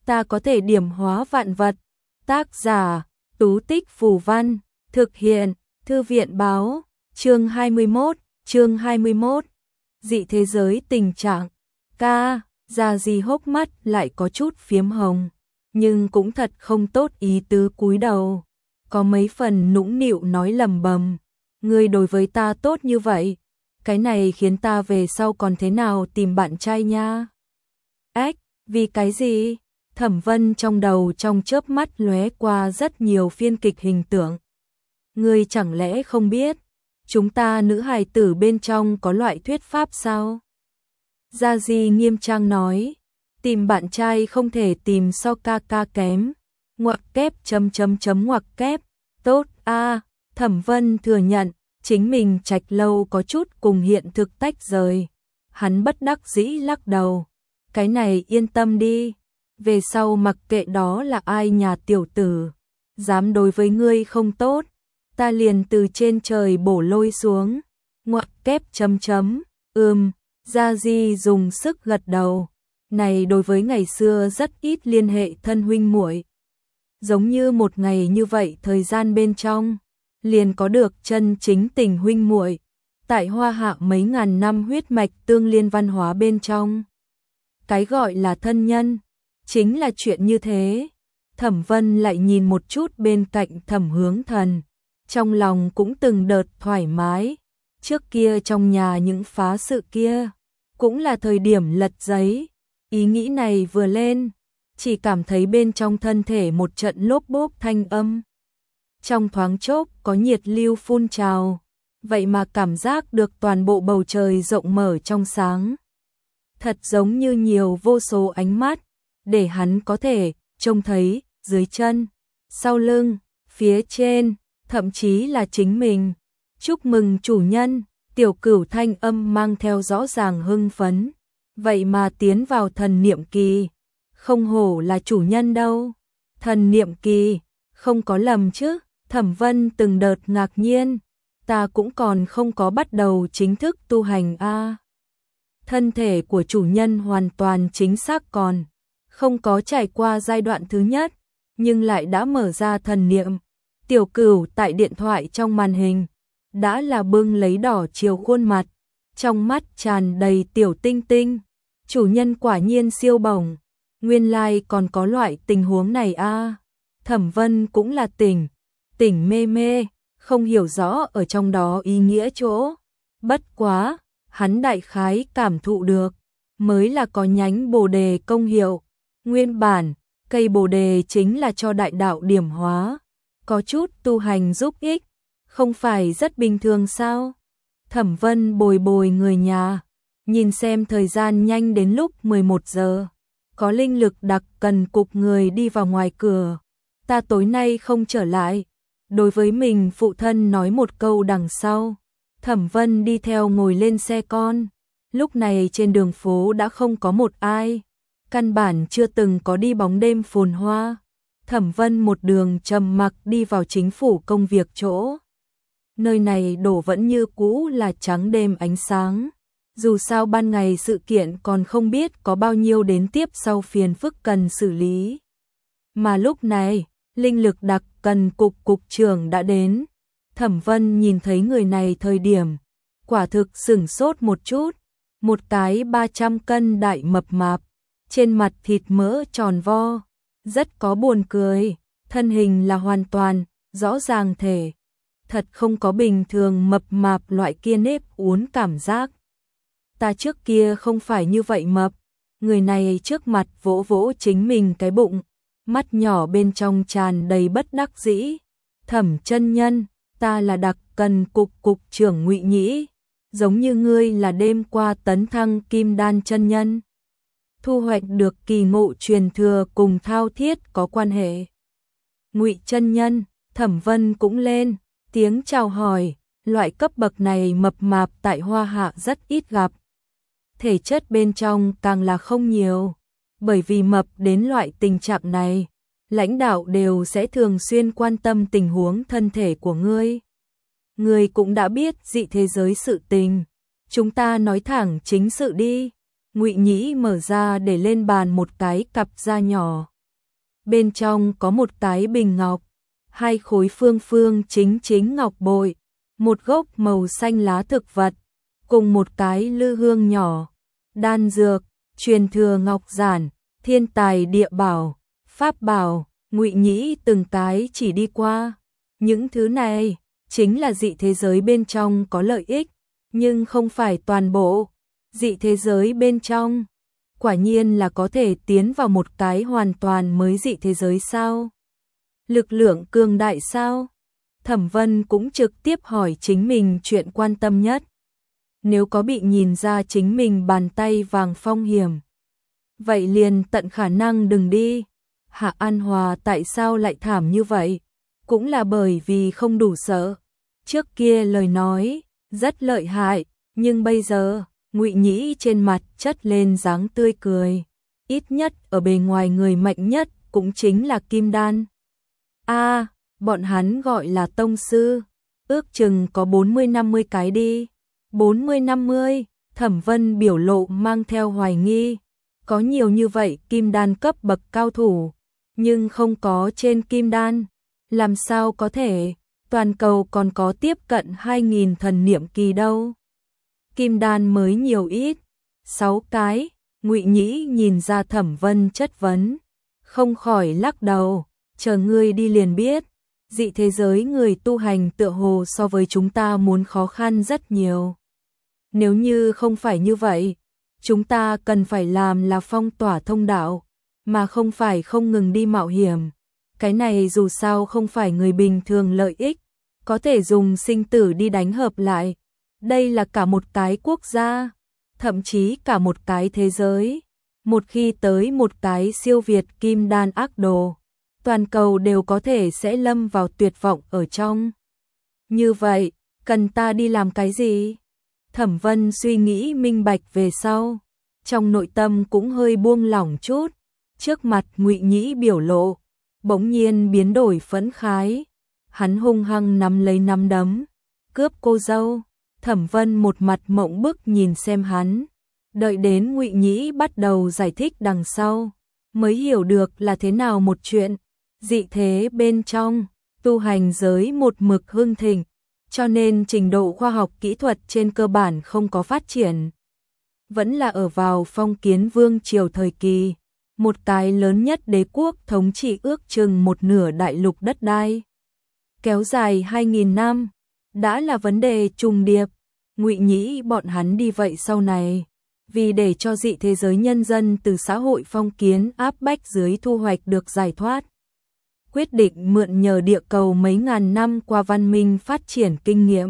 ta có thể điểm hóa vạn vật. Tác giả, Tú Tích Phù Văn, thực hiện, Thư viện Báo, chương 21, dị thế giới tình trạng. Gia Di hốc mắt lại có chút phiếm hồng, nhưng cũng thật không tốt ý tứ cúi đầu, có mấy phần nũng nịu nói lầm bầm, ngươi đối với ta tốt như vậy, cái này khiến ta về sau còn thế nào tìm bạn trai nha. Ếch, vì cái gì? Thẩm Vân trong đầu trong chớp mắt lóe qua rất nhiều phiên kịch hình tượng. Ngươi chẳng lẽ không biết, chúng ta nữ hài tử bên trong có loại thuyết pháp sao? Gia Di nghiêm trang nói, tìm bạn trai không thể tìm so ca ca kém, ngoặc kép ngoặc kép, tốt a. Thẩm Vân thừa nhận, chính mình Trạch Lâu có chút cùng hiện thực tách rời. Hắn bất đắc dĩ lắc đầu, cái này yên tâm đi, về sau mặc kệ đó là ai nhà tiểu tử, dám đối với ngươi không tốt, ta liền từ trên trời bổ lôi xuống, ngoặc kép Gia Di dùng sức gật đầu, này đối với ngày xưa rất ít liên hệ thân huynh muội, giống như một ngày như vậy thời gian bên trong, liền có được chân chính tình huynh muội, tại Hoa Hạ mấy ngàn năm huyết mạch tương liên văn hóa bên trong. Cái gọi là thân nhân, chính là chuyện như thế. Thẩm Vân lại nhìn một chút bên cạnh Thẩm Hướng Thần, trong lòng cũng từng đợt thoải mái, trước kia trong nhà những phá sự kia, cũng là thời điểm lật giấy, ý nghĩ này vừa lên, chỉ cảm thấy bên trong thân thể một trận lốp bốp thanh âm. Trong thoáng chốc có nhiệt lưu phun trào, vậy mà cảm giác được toàn bộ bầu trời rộng mở trong sáng. Thật giống như nhiều vô số ánh mắt, để hắn có thể trông thấy dưới chân, sau lưng, phía trên, thậm chí là chính mình. Chúc mừng chủ nhân, Tiểu Cửu thanh âm mang theo rõ ràng hưng phấn, vậy mà tiến vào thần niệm kỳ, không hổ là chủ nhân đâu. Thần niệm kỳ, không có lầm chứ? Thẩm Vân từng đợt ngạc nhiên, ta cũng còn không có bắt đầu chính thức tu hành a. Thân thể của chủ nhân hoàn toàn chính xác còn không có trải qua giai đoạn thứ nhất, nhưng lại đã mở ra thần niệm. Tiểu Cửu tại điện thoại trong màn hình đã là bưng lấy đỏ chiều khuôn mặt, trong mắt tràn đầy tiểu tinh tinh. Chủ nhân quả nhiên siêu bổng, nguyên lai còn có loại tình huống này a. Thẩm Vân cũng là tỉnh mê, không hiểu rõ ở trong đó ý nghĩa chỗ. Bất quá, hắn đại khái cảm thụ được, mới là có nhánh bồ đề công hiệu. Nguyên bản, cây bồ đề chính là cho đại đạo điểm hóa, có chút tu hành giúp ích, không phải rất bình thường sao? Thẩm Vân bồi người nhà, nhìn xem thời gian nhanh đến lúc 11 giờ, có linh lực đặc cần cục người đi vào ngoài cửa. Ta tối nay không trở lại, đối với mình phụ thân nói một câu đằng sau. Thẩm Vân đi theo ngồi lên xe con, lúc này trên đường phố đã không có một ai, căn bản chưa từng có đi bóng đêm phồn hoa. Thẩm Vân một đường trầm mặc đi vào chính phủ công việc chỗ. Nơi này đổ vẫn như cũ là trắng đêm ánh sáng, dù sao ban ngày sự kiện còn không biết có bao nhiêu đến tiếp sau phiền phức cần xử lý. Mà lúc này, linh lực đặc cần cục trưởng đã đến. Thẩm Vân nhìn thấy người này thời điểm, quả thực sửng sốt một chút, một cái 300 cân đại mập mạp, trên mặt thịt mỡ tròn vo, rất có buồn cười, thân hình là hoàn toàn, rõ ràng thể. Thật không có bình thường mập mạp loại kia nếp uốn cảm giác. Ta trước kia không phải như vậy mập, người này trước mặt vỗ vỗ chính mình cái bụng, mắt nhỏ bên trong tràn đầy bất đắc dĩ. Thẩm chân nhân, ta là đặc cần cục trưởng Ngụy Nhĩ, giống như ngươi là đêm qua tấn thăng kim đan chân nhân. Thu hoạch được kỳ ngộ truyền thừa cùng thao thiết có quan hệ. Ngụy chân nhân, Thẩm Vân cũng lên tiếng chào hỏi, loại cấp bậc này mập mạp tại Hoa Hạ rất ít gặp. Thể chất bên trong càng là không nhiều, bởi vì mập đến loại tình trạng này, lãnh đạo đều sẽ thường xuyên quan tâm tình huống thân thể của ngươi. Ngươi cũng đã biết dị thế giới sự tình, chúng ta nói thẳng chính sự đi. Ngụy Nhĩ mở ra để lên bàn một cái cặp da nhỏ, bên trong có một cái bình ngọc, hai khối phương phương chính chính ngọc bội, một gốc màu xanh lá thực vật, cùng một cái lư hương nhỏ, đan dược, truyền thừa ngọc giản, thiên tài địa bảo, pháp bảo, Ngụy Nhĩ từng cái chỉ đi qua. Những thứ này chính là dị thế giới bên trong có lợi ích, nhưng không phải toàn bộ. Dị thế giới bên trong quả nhiên là có thể tiến vào một cái hoàn toàn mới dị thế giới sao? Lực lượng cường đại sao? Thẩm Vân cũng trực tiếp hỏi chính mình chuyện quan tâm nhất. Nếu có bị nhìn ra chính mình bàn tay vàng phong hiểm, vậy liền tận khả năng đừng đi. Hạ An Hòa tại sao lại thảm như vậy? Cũng là bởi vì không đủ sợ. Trước kia lời nói rất lợi hại, nhưng bây giờ Ngụy Nhĩ trên mặt chất lên dáng tươi cười. Ít nhất ở bề ngoài người mạnh nhất cũng chính là Kim Đan. Bọn hắn gọi là tông sư, ước chừng có 40-50 cái đi. 40-50, Thẩm Vân biểu lộ mang theo hoài nghi. Có nhiều như vậy Kim Đan cấp bậc cao thủ, nhưng không có trên Kim Đan. Làm sao có thể, toàn cầu còn có tiếp cận 2.000 thần niệm kỳ đâu. Kim Đan mới nhiều ít, 6 cái. Ngụy Nhĩ nhìn ra Thẩm Vân chất vấn, không khỏi lắc đầu, chờ ngươi đi liền biết. Dị thế giới người tu hành tựa hồ so với chúng ta muốn khó khăn rất nhiều. Nếu như không phải như vậy, chúng ta cần phải làm là phong tỏa thông đạo, mà không phải không ngừng đi mạo hiểm. Cái này dù sao không phải người bình thường lợi ích, có thể dùng sinh tử đi đánh hợp lại. Đây là cả một cái quốc gia, thậm chí cả một cái thế giới. Một khi tới một cái siêu việt Kim Đan ác đồ, toàn cầu đều có thể sẽ lâm vào tuyệt vọng ở trong. Như vậy, cần ta đi làm cái gì? Thẩm Vân suy nghĩ minh bạch về sau, trong nội tâm cũng hơi buông lỏng chút. Trước mặt Ngụy Nhĩ biểu lộ bỗng nhiên biến đổi phẫn khái. Hắn hung hăng nắm lấy nắm đấm, cướp cô dâu. Thẩm Vân một mặt mộng bức nhìn xem hắn, đợi đến Ngụy Nhĩ bắt đầu giải thích đằng sau, mới hiểu được là thế nào một chuyện. Dị thế bên trong, tu hành giới một mực hưng thịnh, cho nên trình độ khoa học kỹ thuật trên cơ bản không có phát triển. Vẫn là ở vào phong kiến vương triều thời kỳ, một cái lớn nhất đế quốc thống trị ước chừng một nửa đại lục đất đai. Kéo dài 2.000 năm, đã là vấn đề trùng điệp. Ngụy Nhĩ bọn hắn đi vậy sau này, vì để cho dị thế giới nhân dân từ xã hội phong kiến áp bách dưới thu hoạch được giải thoát, quyết định mượn nhờ địa cầu mấy ngàn năm qua văn minh phát triển kinh nghiệm.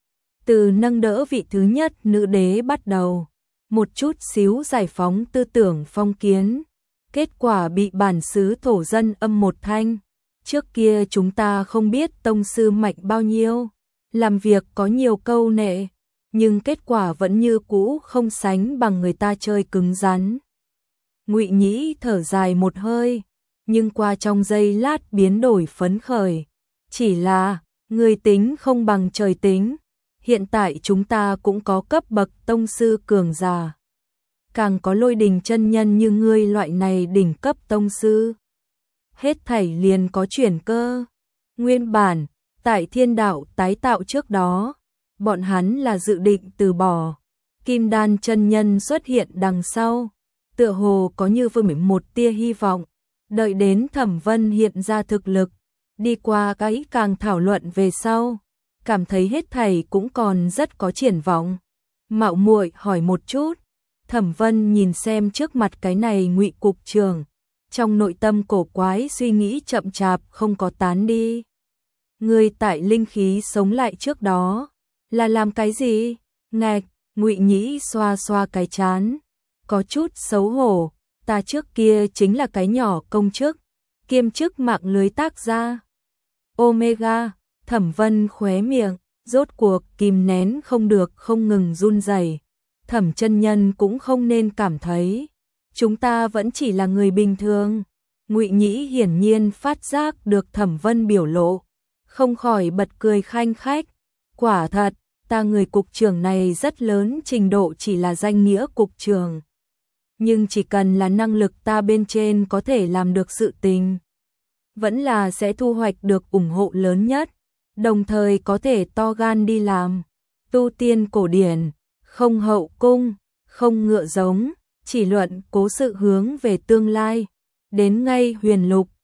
Từ nâng đỡ vị thứ nhất nữ đế bắt đầu, một chút xíu giải phóng tư tưởng phong kiến, kết quả bị bản xứ thổ dân âm một thanh. Trước kia chúng ta không biết tông sư mạnh bao nhiêu, làm việc có nhiều câu nệ, nhưng kết quả vẫn như cũ không sánh bằng người ta chơi cứng rắn. Ngụy Nhĩ thở dài một hơi, nhưng qua trong giây lát biến đổi phấn khởi. Chỉ là, người tính không bằng trời tính. Hiện tại chúng ta cũng có cấp bậc tông sư cường giả. Càng có Lôi Đình chân nhân như ngươi loại này đỉnh cấp tông sư. Hết thảy liền có chuyển cơ. Nguyên bản, tại thiên đạo tái tạo trước đó, bọn hắn là dự định từ bỏ. Kim Đan chân nhân xuất hiện đằng sau, tựa hồ có như vương một tia hy vọng. Đợi đến Thẩm Vân hiện ra thực lực, đi qua cái càng thảo luận về sau, cảm thấy hết thảy cũng còn rất có triển vọng. Mạo muội hỏi một chút. Thẩm Vân nhìn xem trước mặt cái này Ngụy cục trưởng, trong nội tâm cổ quái suy nghĩ chậm chạp không có tán đi. Người tại linh khí sống lại trước đó là làm cái gì? Ngạch, Ngụy Nhĩ xoa xoa cái trán, có chút xấu hổ. Ta trước kia chính là cái nhỏ công chức, kiêm chức mạng lưới tác gia. Omega, Thẩm Vân khóe miệng, rốt cuộc kìm nén không được không ngừng run rẩy. Thẩm chân nhân cũng không nên cảm thấy chúng ta vẫn chỉ là người bình thường. Ngụy Nhĩ hiển nhiên phát giác được Thẩm Vân biểu lộ, không khỏi bật cười khanh khách. Quả thật, ta người cục trưởng này rất lớn trình độ chỉ là danh nghĩa cục trưởng. Nhưng chỉ cần là năng lực ta bên trên có thể làm được sự tình, vẫn là sẽ thu hoạch được ủng hộ lớn nhất, đồng thời có thể to gan đi làm. Tu tiên cổ điển, không hậu cung, không ngựa giống, chỉ luận cố sự hướng về tương lai. Đến ngay huyền lục,